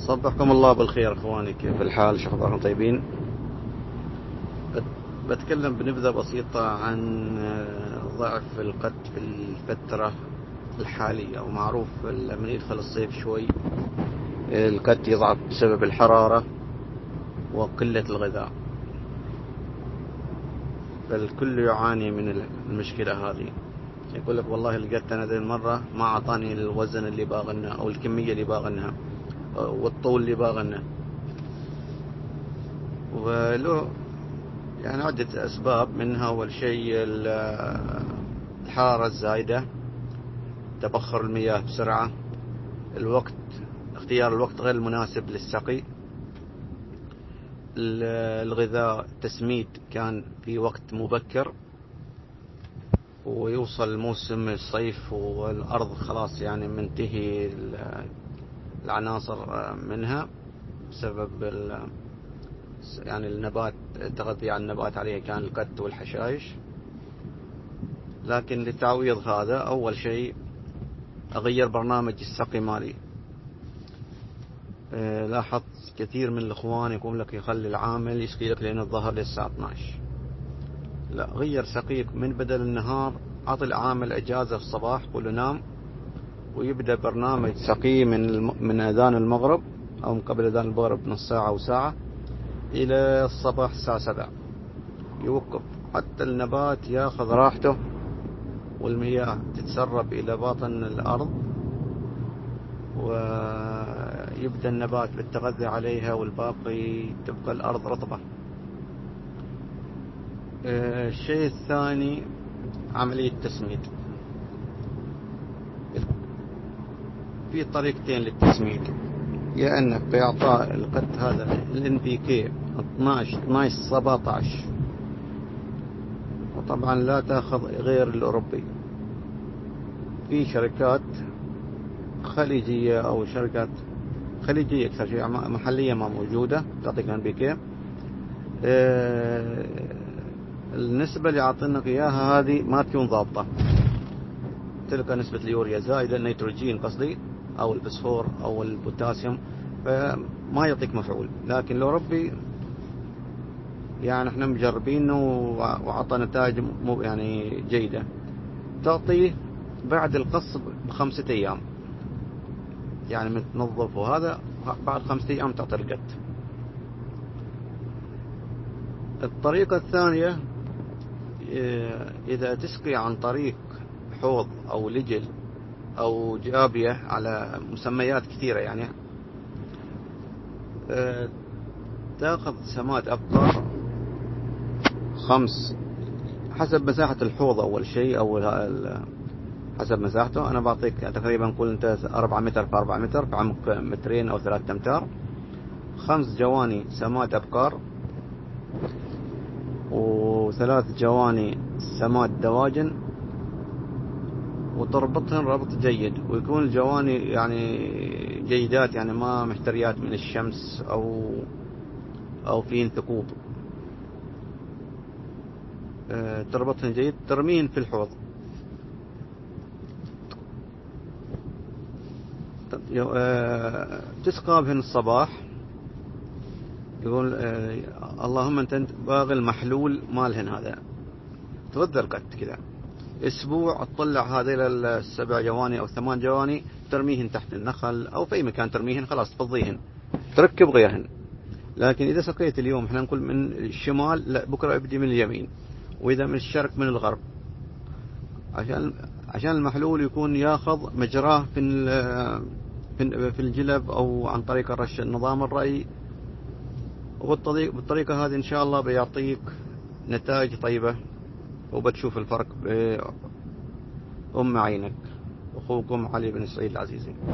صبحكم الله بالخير اخواني، كيف الحال؟ شو اخباركم؟ طيبين؟ بتكلم بنبذة بسيطة عن ضعف القت في الفترة الحالية. ومعروف لما يدخل الصيف شوي القت يضعف بسبب الحرارة وقلة الغذاء، فالكل يعاني من المشكلة هذه. يقول لك والله القت انا ذي المرة ما اعطاني الوزن اللي باغنه او الكمية اللي باغنها والطول اللي باغنه، ولو يعني عدة أسباب. منها أول شيء الحرارة الزايدة، تبخر المياه بسرعة، اختيار الوقت غير المناسب للسقي، الغذاء تسميد كان في وقت مبكر، ويوصل موسم الصيف والأرض خلاص يعني منتهي العناصر منها بسبب يعني النبات، التغذية على النبات عليها كان القت والحشائش. لكن لتعويض هذا أول شيء أغير برنامج السقي مالي. لاحظت كثير من الإخوان يقول لك يخلي العامل يسقي لك لين الظهر للساعة 12. لا، غير سقيك من بدل النهار، أعطي العامل إجازة في الصباح، قل له نام، ويبدأ برنامج سقي من أذان المغرب أو من قبل أذان المغرب نص ساعة أو ساعة إلى الصباح الساعة 7. يوقف حتى النبات ياخذ راحته والمياه تتسرب إلى باطن الأرض، ويبدأ النبات بالتغذي عليها، والباقي تبقى الأرض رطبة. الشيء الثاني عملية تسميد. في طريقتين للتسميد، يا أنك بإعطاء القط هذا NPK 12 17، وطبعا لا تأخذ غير الأوروبي. في شركات خليجية أو شركات خليجية أكثر شيء، محلية ما موجودة، تعطيك NPK. النسبة اللي عاطينك إياها هذه ما تكون ضابطة، تلقى نسبة اليوريا زائدة، النيتروجين قصدي، أو الفسفور أو البوتاسيوم، فما يعطيك مفعول. لكن الأوروبي يعني احنا مجربينه وعطى نتائج يعني جيدة. تعطيه بعد القص ب5 أيام، يعني من تنظف، وهذا بعد 5 أيام تعطي القط. الطريقة الثانية، إذا تسقي عن طريق حوض أو لجل أو جابية، على مسميات كثيرة يعني، تأخذ سماد أبقار 5 حسب مساحة الحوض أول شيء، أو حسب مساحته. أنا بعطيك تقريبا، قول أنت 4 متر في 4 متر في عمق 2 أو 3 أمتار، 5 جواني سماد أبقار، و3 جواني سماد دواجن، وتربطهن ربط جيد، ويكون الجواني يعني جيدات، يعني ما محتريات من الشمس أو فين ثقوب. تربطهن جيد، ترميهن في الحوض. تسقى بهن الصباح. يقول اللهم انت باغي المحلول مالهن هذا، تغذى القط كذا اسبوع، تطلع هذه ال7 جواني او 8 جواني، ترميهن تحت النخل او في اي مكان ترميهن، خلاص تفضيهن، تركب غيرهن. لكن اذا سقيت اليوم، احنا نقول من الشمال، لا، بكره ابدي من اليمين، واذا من الشرق من الغرب، عشان المحلول يكون ياخذ مجراه في الجلب او عن طريق الرش، نظام الري. وبالطريقة هذه إن شاء الله بيعطيك نتائج طيبة، وبتشوف الفرق بأم عينك. أخوكم علي بن سعيد العزيزي.